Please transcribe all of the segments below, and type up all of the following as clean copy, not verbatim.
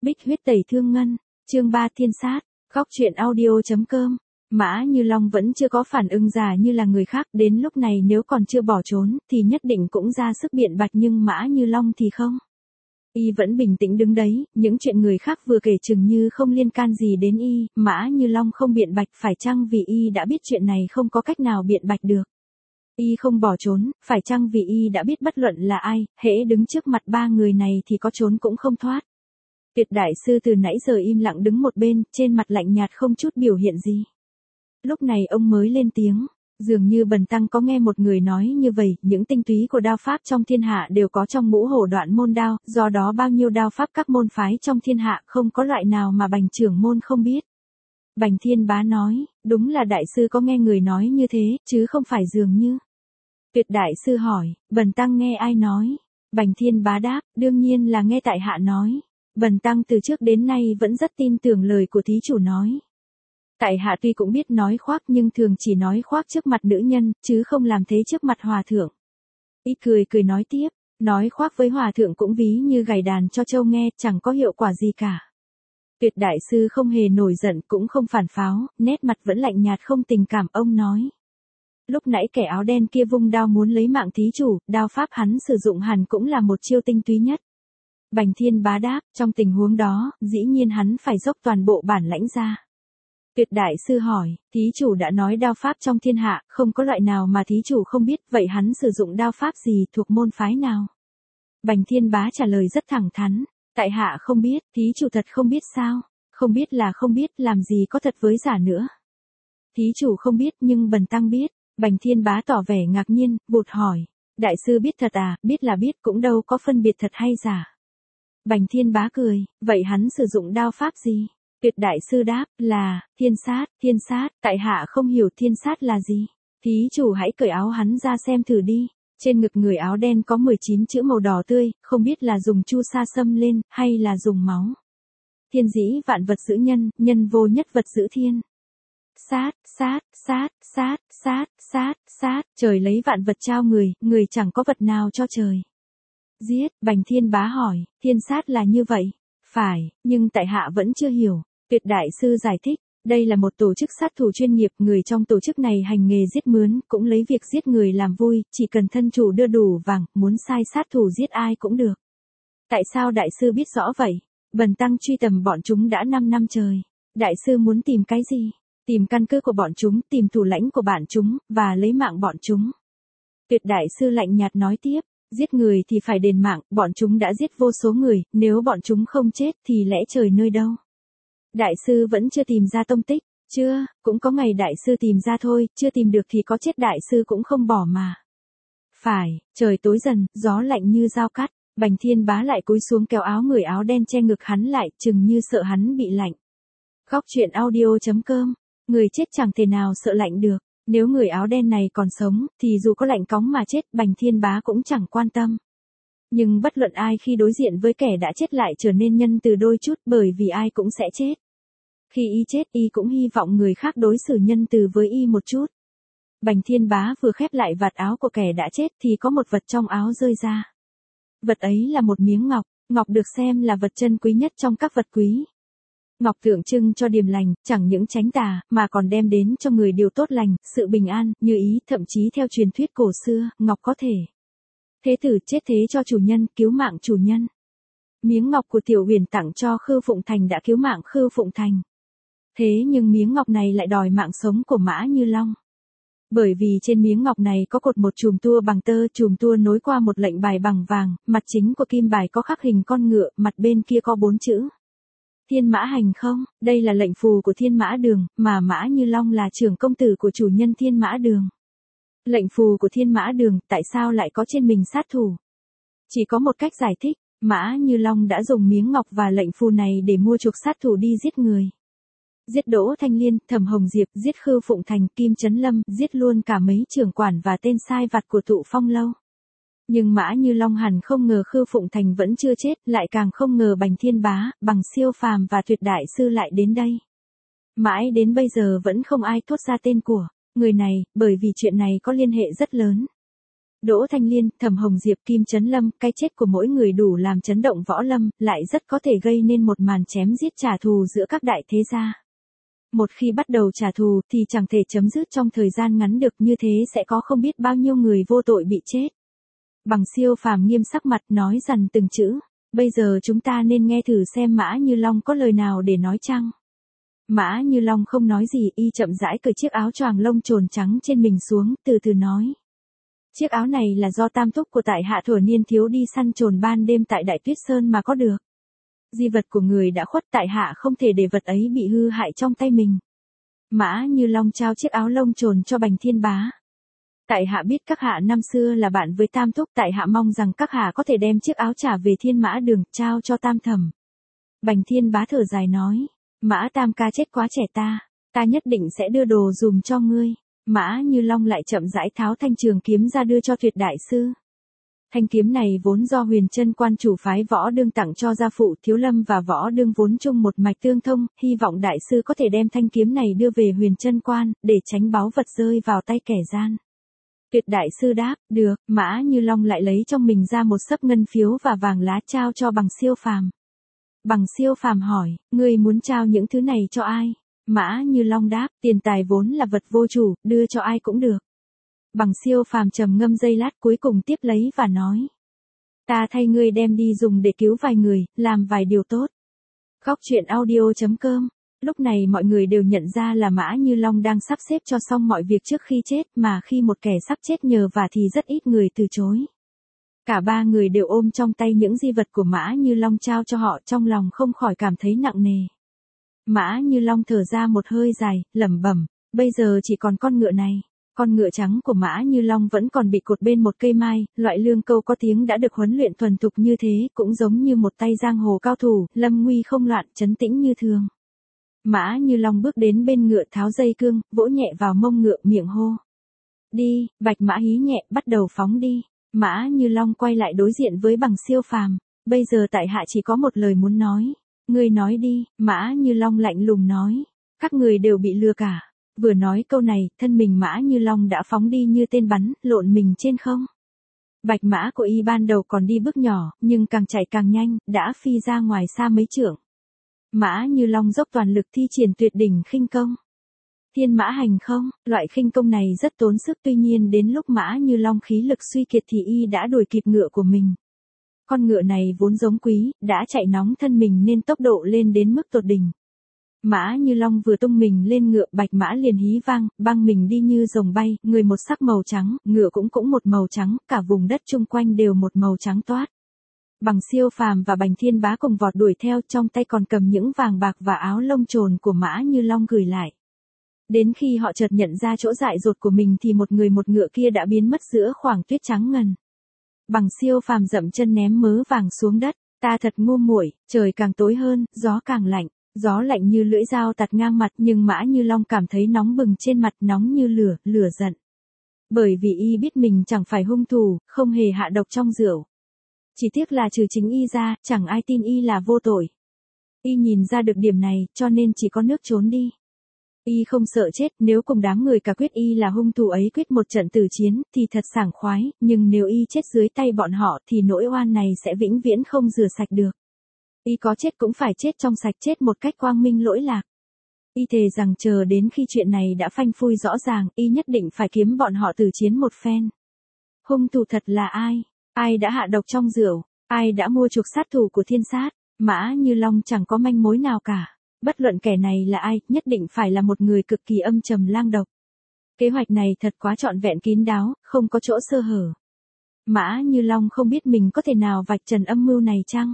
Bích huyết tẩy thương ngân, chương 3 thiên sát, góc truyện audio.com. Mã Như Long vẫn chưa có phản ứng giả như là người khác, đến lúc này nếu còn chưa bỏ trốn, thì nhất định cũng ra sức biện bạch, nhưng Mã Như Long thì không. Y vẫn bình tĩnh đứng đấy, những chuyện người khác vừa kể chừng như không liên can gì đến Y, Mã Như Long không biện bạch, phải chăng vì Y đã biết chuyện này không có cách nào biện bạch được. Y không bỏ trốn, phải chăng vì Y đã biết bất luận là ai, hễ đứng trước mặt ba người này thì có trốn cũng không thoát. Tuyệt đại sư từ nãy giờ im lặng đứng một bên, trên mặt lạnh nhạt không chút biểu hiện gì. Lúc này ông mới lên tiếng, dường như Bần Tăng có nghe một người nói như vậy, những tinh túy của đao pháp trong thiên hạ đều có trong ngũ hổ đoạn môn đao, do đó bao nhiêu đao pháp các môn phái trong thiên hạ không có loại nào mà Bành trưởng môn không biết. Bành Thiên Bá nói, đúng là đại sư có nghe người nói như thế, chứ không phải dường như. Tuyệt đại sư hỏi, Bần Tăng nghe ai nói? Bành Thiên Bá đáp, đương nhiên là nghe tại hạ nói. Bần Tăng từ trước đến nay vẫn rất tin tưởng lời của thí chủ nói. Tại hạ tuy cũng biết nói khoác nhưng thường chỉ nói khoác trước mặt nữ nhân, chứ không làm thế trước mặt hòa thượng. Ít cười cười nói tiếp, nói khoác với hòa thượng cũng ví như gảy đàn cho trâu nghe, chẳng có hiệu quả gì cả. Tuyệt đại sư không hề nổi giận cũng không phản pháo, nét mặt vẫn lạnh nhạt không tình cảm. Ông nói, lúc nãy kẻ áo đen kia vung đao muốn lấy mạng thí chủ, đao pháp hắn sử dụng hẳn cũng là một chiêu tinh túy nhất. Bành Thiên Bá đáp, trong tình huống đó, dĩ nhiên hắn phải dốc toàn bộ bản lãnh ra. Tuyệt đại sư hỏi, thí chủ đã nói đao pháp trong thiên hạ, không có loại nào mà thí chủ không biết, vậy hắn sử dụng đao pháp gì, thuộc môn phái nào? Bành Thiên Bá trả lời rất thẳng thắn, tại hạ không biết, thí chủ thật không biết sao? Không biết là không biết, làm gì có thật với giả nữa. Thí chủ không biết nhưng Bần Tăng biết. Bành Thiên Bá tỏ vẻ ngạc nhiên, vụt hỏi, đại sư biết thật à? Biết là biết, cũng đâu có phân biệt thật hay giả. Bành Thiên Bá cười, vậy hắn sử dụng đao pháp gì? Tuyệt đại sư đáp, là, thiên sát, tại hạ không hiểu thiên sát là gì. Thí chủ hãy cởi áo hắn ra xem thử đi. Trên ngực người áo đen có 19 chữ màu đỏ tươi, không biết là dùng chu sa xâm lên, hay là dùng máu. Thiên dĩ vạn vật giữ nhân, nhân vô nhất vật giữ thiên. Sát, trời lấy vạn vật trao người, người chẳng có vật nào cho trời. Giết, Bành Thiên Bá hỏi, thiên sát là như vậy. Phải, nhưng tại hạ vẫn chưa hiểu. Tuyệt đại sư giải thích, đây là một tổ chức sát thủ chuyên nghiệp, người trong tổ chức này hành nghề giết mướn, cũng lấy việc giết người làm vui, chỉ cần thân chủ đưa đủ vàng, muốn sai sát thủ giết ai cũng được. Tại sao đại sư biết rõ vậy? Bần Tăng truy tầm bọn chúng đã 5 năm trời. Đại sư muốn tìm cái gì? Tìm căn cứ của bọn chúng, tìm thủ lãnh của bạn chúng, và lấy mạng bọn chúng. Tuyệt đại sư lạnh nhạt nói tiếp, giết người thì phải đền mạng, bọn chúng đã giết vô số người, nếu bọn chúng không chết thì lẽ trời nơi đâu. Đại sư vẫn chưa tìm ra tông tích, chưa, cũng có ngày đại sư tìm ra thôi, chưa tìm được thì có chết đại sư cũng không bỏ mà. Phải, trời tối dần, gió lạnh như dao cắt, Bành Thiên Bá lại cúi xuống kéo áo người áo đen che ngực hắn lại, chừng như sợ hắn bị lạnh. Góc truyện audio.com, người chết chẳng thể nào sợ lạnh được. Nếu người áo đen này còn sống, thì dù có lạnh cóng mà chết, Bành Thiên Bá cũng chẳng quan tâm. Nhưng bất luận ai khi đối diện với kẻ đã chết lại trở nên nhân từ đôi chút, bởi vì ai cũng sẽ chết. Khi y chết, y cũng hy vọng người khác đối xử nhân từ với y một chút. Bành Thiên Bá vừa khép lại vạt áo của kẻ đã chết thì có một vật trong áo rơi ra. Vật ấy là một miếng ngọc, ngọc được xem là vật chân quý nhất trong các vật quý. Ngọc tượng trưng cho điềm lành, chẳng những tránh tà, mà còn đem đến cho người điều tốt lành, sự bình an, như ý, thậm chí theo truyền thuyết cổ xưa, ngọc có thể thế tử chết thế cho chủ nhân, cứu mạng chủ nhân. Miếng ngọc của Tiểu Huyền tặng cho Khư Phụng Thành đã cứu mạng Khư Phụng Thành. Thế nhưng miếng ngọc này lại đòi mạng sống của Mã Như Long. Bởi vì trên miếng ngọc này có cột một chùm tua bằng tơ, chùm tua nối qua một lệnh bài bằng vàng, mặt chính của kim bài có khắc hình con ngựa, mặt bên kia có 4 chữ. Thiên Mã Hành Không, đây là lệnh phù của Thiên Mã Đường, mà Mã Như Long là trưởng công tử của chủ nhân Thiên Mã Đường. Lệnh phù của Thiên Mã Đường, tại sao lại có trên mình sát thủ? Chỉ có một cách giải thích, Mã Như Long đã dùng miếng ngọc và lệnh phù này để mua chuộc sát thủ đi giết người. Giết Đỗ Thanh Liên, Thẩm Hồng Diệp, giết Khư Phụng Thành, Kim Chấn Lâm, giết luôn cả mấy trưởng quản và tên sai vặt của Tụ Phong Lâu. Nhưng Mã Như Long hẳn không ngờ Khư Phụng Thành vẫn chưa chết, lại càng không ngờ Bành Thiên Bá, Bằng Siêu Phàm và Tuyệt đại sư lại đến đây. Mãi đến bây giờ vẫn không ai thốt ra tên của người này, bởi vì chuyện này có liên hệ rất lớn. Đỗ Thanh Liên, Thẩm Hồng Diệp, Kim Chấn Lâm, cái chết của mỗi người đủ làm chấn động võ lâm, lại rất có thể gây nên một màn chém giết trả thù giữa các đại thế gia. Một khi bắt đầu trả thù thì chẳng thể chấm dứt trong thời gian ngắn được, như thế sẽ có không biết bao nhiêu người vô tội bị chết. Bằng Siêu Phàm nghiêm sắc mặt nói dằn từng chữ, bây giờ chúng ta nên nghe thử xem Mã Như Long có lời nào để nói chăng. Mã Như Long không nói gì, y chậm rãi cởi chiếc áo choàng lông trồn trắng trên mình xuống, từ từ nói. Chiếc áo này là do tam thúc của tại hạ thuở niên thiếu đi săn trồn ban đêm tại Đại Tuyết Sơn mà có được. Di vật của người đã khuất, tại hạ không thể để vật ấy bị hư hại trong tay mình. Mã Như Long trao chiếc áo lông trồn cho Bành Thiên Bá. Tại hạ biết các hạ năm xưa là bạn với tam thúc, tại hạ mong rằng các hạ có thể đem chiếc áo trả về Thiên Mã Đường, trao cho tam thẩm. Bành Thiên Bá thở dài nói, Mã tam ca chết quá trẻ ta nhất định sẽ đưa đồ dùm cho ngươi. Mã Như Long lại chậm rãi tháo thanh trường kiếm ra đưa cho Tuyệt đại sư. Thanh kiếm này vốn do Huyền Chân Quan chủ phái Võ Đương tặng cho gia phụ Thiếu Lâm và Võ Đương vốn chung một mạch tương thông, hy vọng đại sư có thể đem thanh kiếm này đưa về Huyền Chân Quan, để tránh báu vật rơi vào tay kẻ gian. Tuyệt đại sư đáp, được. Mã Như Long lại lấy trong mình ra một xấp ngân phiếu và vàng lá trao cho Bằng Siêu Phàm. Bằng Siêu Phàm hỏi, ngươi muốn trao những thứ này cho ai? Mã Như Long đáp, tiền tài vốn là vật vô chủ, đưa cho ai cũng được. Bằng Siêu Phàm trầm ngâm giây lát cuối cùng tiếp lấy và nói. Ta thay ngươi đem đi dùng để cứu vài người, làm vài điều tốt. Góc truyện audio.com. Lúc này mọi người đều nhận ra là Mã Như Long đang sắp xếp cho xong mọi việc trước khi chết, mà khi một kẻ sắp chết nhờ vả thì rất ít người từ chối. Cả ba người đều ôm trong tay những di vật của Mã Như Long trao cho họ, trong lòng không khỏi cảm thấy nặng nề. Mã Như Long thở ra một hơi dài, lẩm bẩm, bây giờ chỉ còn con ngựa này. Con ngựa trắng của Mã Như Long vẫn còn bị cột bên một cây mai, loại lương câu có tiếng đã được huấn luyện thuần thục như thế, cũng giống như một tay giang hồ cao thủ, lâm nguy không loạn, trấn tĩnh như thường. Mã Như Long bước đến bên ngựa, tháo dây cương, vỗ nhẹ vào mông ngựa, miệng hô. Đi, bạch mã hí nhẹ, bắt đầu phóng đi. Mã Như Long quay lại đối diện với Bằng Siêu Phàm, bây giờ tại hạ chỉ có một lời muốn nói. Ngươi nói đi. Mã Như Long lạnh lùng nói. Các người đều bị lừa cả. Vừa nói câu này, thân mình Mã Như Long đã phóng đi như tên bắn, lộn mình trên không. Bạch mã của y ban đầu còn đi bước nhỏ, nhưng càng chạy càng nhanh, đã phi ra ngoài xa mấy trượng. Mã Như Long dốc toàn lực thi triển tuyệt đỉnh khinh công. Thiên mã hành không, loại khinh công này rất tốn sức, tuy nhiên đến lúc Mã Như Long khí lực suy kiệt thì y đã đuổi kịp ngựa của mình. Con ngựa này vốn giống quý, đã chạy nóng thân mình nên tốc độ lên đến mức tột đỉnh. Mã Như Long vừa tung mình lên ngựa, bạch mã liền hí vang, băng mình đi như rồng bay, người một sắc màu trắng, ngựa cũng một màu trắng, cả vùng đất chung quanh đều một màu trắng toát. Bằng Siêu Phàm và Bành Thiên Bá cùng vọt đuổi theo, trong tay còn cầm những vàng bạc và áo lông trồn của Mã Như Long gửi lại. Đến khi họ chợt nhận ra chỗ dại dột của mình thì một người một ngựa kia đã biến mất giữa khoảng tuyết trắng ngần. Bằng Siêu Phàm dậm chân ném mớ vàng xuống đất, ta thật ngu muội, trời càng tối hơn, gió càng lạnh. Gió lạnh như lưỡi dao tạt ngang mặt, nhưng Mã Như Long cảm thấy nóng bừng trên mặt, nóng như lửa, lửa giận. Bởi vì y biết mình chẳng phải hung thủ, không hề hạ độc trong rượu. Chỉ tiếc là trừ chính y ra, chẳng ai tin y là vô tội. Y nhìn ra được điểm này, cho nên chỉ có nước trốn đi. Y không sợ chết, nếu cùng đám người cả quyết y là hung thủ ấy quyết một trận tử chiến, thì thật sảng khoái, nhưng nếu y chết dưới tay bọn họ thì nỗi oan này sẽ vĩnh viễn không rửa sạch được. Y có chết cũng phải chết trong sạch, chết một cách quang minh lỗi lạc. Y thề rằng chờ đến khi chuyện này đã phanh phui rõ ràng, y nhất định phải kiếm bọn họ tử chiến một phen. Hung thủ thật là ai? Ai đã hạ độc trong rượu? Ai đã mua chuộc sát thủ của Thiên Sát? Mã Như Long chẳng có manh mối nào cả. Bất luận kẻ này là ai, nhất định phải là một người cực kỳ âm trầm lang độc. Kế hoạch này thật quá trọn vẹn kín đáo, không có chỗ sơ hở. Mã Như Long không biết mình có thể nào vạch trần âm mưu này chăng?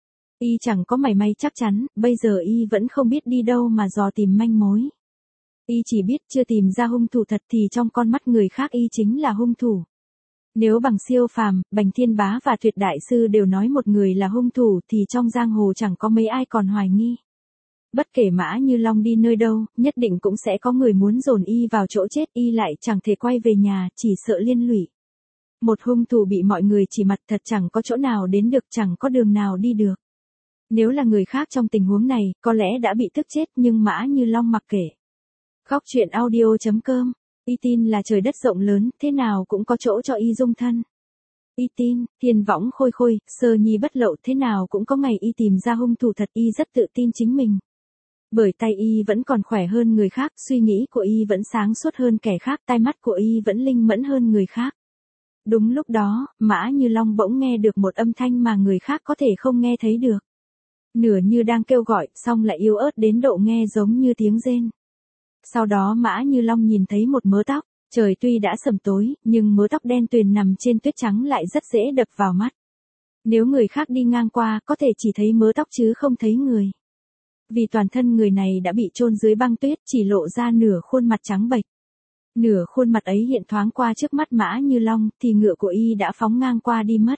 Y chẳng có mảy may chắc chắn, bây giờ y vẫn không biết đi đâu mà dò tìm manh mối. Y chỉ biết chưa tìm ra hung thủ thật thì trong con mắt người khác y chính là hung thủ. Nếu Bằng Siêu Phàm, Bành Thiên Bá và Tuyệt đại sư đều nói một người là hung thủ thì trong giang hồ chẳng có mấy ai còn hoài nghi. Bất kể Mã Như Long đi nơi đâu, nhất định cũng sẽ có người muốn dồn y vào chỗ chết, y lại chẳng thể quay về nhà, chỉ sợ liên lụy. Một hung thủ bị mọi người chỉ mặt thật chẳng có chỗ nào đến được, chẳng có đường nào đi được. Nếu là người khác trong tình huống này, có lẽ đã bị tức chết, nhưng Mã Như Long mặc kệ. Góc truyện audio.com Y tin là trời đất rộng lớn, thế nào cũng có chỗ cho y dung thân. Y tin, thiên võng khôi khôi, sơ nhi bất lậu, thế nào cũng có ngày y tìm ra hung thủ thật, y rất tự tin chính mình. Bởi tay y vẫn còn khỏe hơn người khác, suy nghĩ của y vẫn sáng suốt hơn kẻ khác, tai mắt của y vẫn linh mẫn hơn người khác. Đúng lúc đó, Mã Như Long bỗng nghe được một âm thanh mà người khác có thể không nghe thấy được. Nửa như đang kêu gọi, xong lại yếu ớt đến độ nghe giống như tiếng rên. Sau đó Mã Như Long nhìn thấy một mớ tóc, trời tuy đã sầm tối, nhưng mớ tóc đen tuyền nằm trên tuyết trắng lại rất dễ đập vào mắt. Nếu người khác đi ngang qua, có thể chỉ thấy mớ tóc chứ không thấy người. Vì toàn thân người này đã bị chôn dưới băng tuyết, chỉ lộ ra nửa khuôn mặt trắng bệch. Nửa khuôn mặt ấy hiện thoáng qua trước mắt Mã Như Long, thì ngựa của y đã phóng ngang qua đi mất.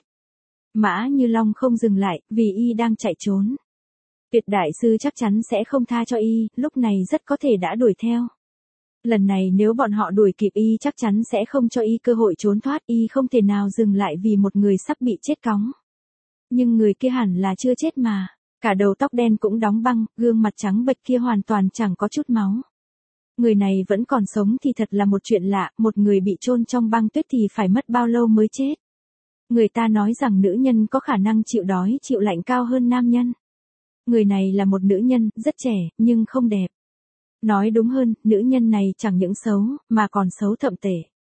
Mã Như Long không dừng lại, vì y đang chạy trốn. Tuyệt đại sư chắc chắn sẽ không tha cho y, lúc này rất có thể đã đuổi theo. Lần này nếu bọn họ đuổi kịp y chắc chắn sẽ không cho y cơ hội trốn thoát, y không thể nào dừng lại vì một người sắp bị chết cóng. Nhưng người kia hẳn là chưa chết mà, cả đầu tóc đen cũng đóng băng, gương mặt trắng bệch kia hoàn toàn chẳng có chút máu. Người này vẫn còn sống thì thật là một chuyện lạ, một người bị chôn trong băng tuyết thì phải mất bao lâu mới chết. Người ta nói rằng nữ nhân có khả năng chịu đói chịu lạnh cao hơn nam nhân. Người này là một nữ nhân, rất trẻ, nhưng không đẹp. Nói đúng hơn, nữ nhân này chẳng những xấu, mà còn xấu thậm tệ.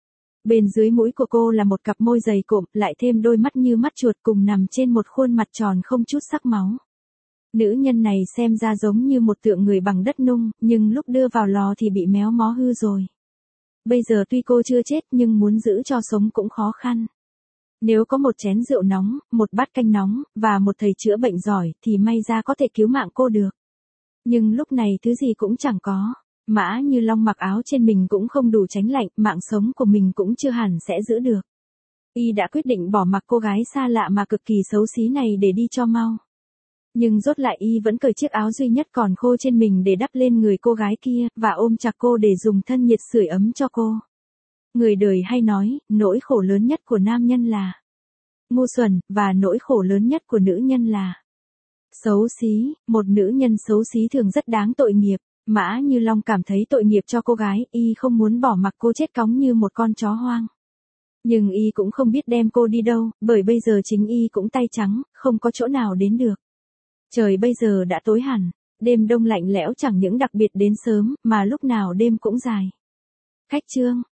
Bên dưới mũi của cô là một cặp môi dày cộm, lại thêm đôi mắt như mắt chuột cùng nằm trên một khuôn mặt tròn không chút sắc máu. Nữ nhân này xem ra giống như một tượng người bằng đất nung, nhưng lúc đưa vào lò thì bị méo mó hư rồi. Bây giờ tuy cô chưa chết nhưng muốn giữ cho sống cũng khó khăn. Nếu có một chén rượu nóng, một bát canh nóng, và một thầy chữa bệnh giỏi, thì may ra có thể cứu mạng cô được. Nhưng lúc này thứ gì cũng chẳng có. Mã Như Long mặc áo trên mình cũng không đủ tránh lạnh, mạng sống của mình cũng chưa hẳn sẽ giữ được. Y đã quyết định bỏ mặc cô gái xa lạ mà cực kỳ xấu xí này để đi cho mau. Nhưng rốt lại y vẫn cởi chiếc áo duy nhất còn khô trên mình để đắp lên người cô gái kia, và ôm chặt cô để dùng thân nhiệt sưởi ấm cho cô. Người đời hay nói, nỗi khổ lớn nhất của nam nhân là ngu xuẩn, và nỗi khổ lớn nhất của nữ nhân là xấu xí. Một nữ nhân xấu xí thường rất đáng tội nghiệp. Mã Như Long cảm thấy tội nghiệp cho cô gái, y không muốn bỏ mặc cô chết cóng như một con chó hoang. Nhưng y cũng không biết đem cô đi đâu, bởi bây giờ chính y cũng tay trắng, không có chỗ nào đến được. Trời bây giờ đã tối hẳn, đêm đông lạnh lẽo chẳng những đặc biệt đến sớm, mà lúc nào đêm cũng dài. Khách chương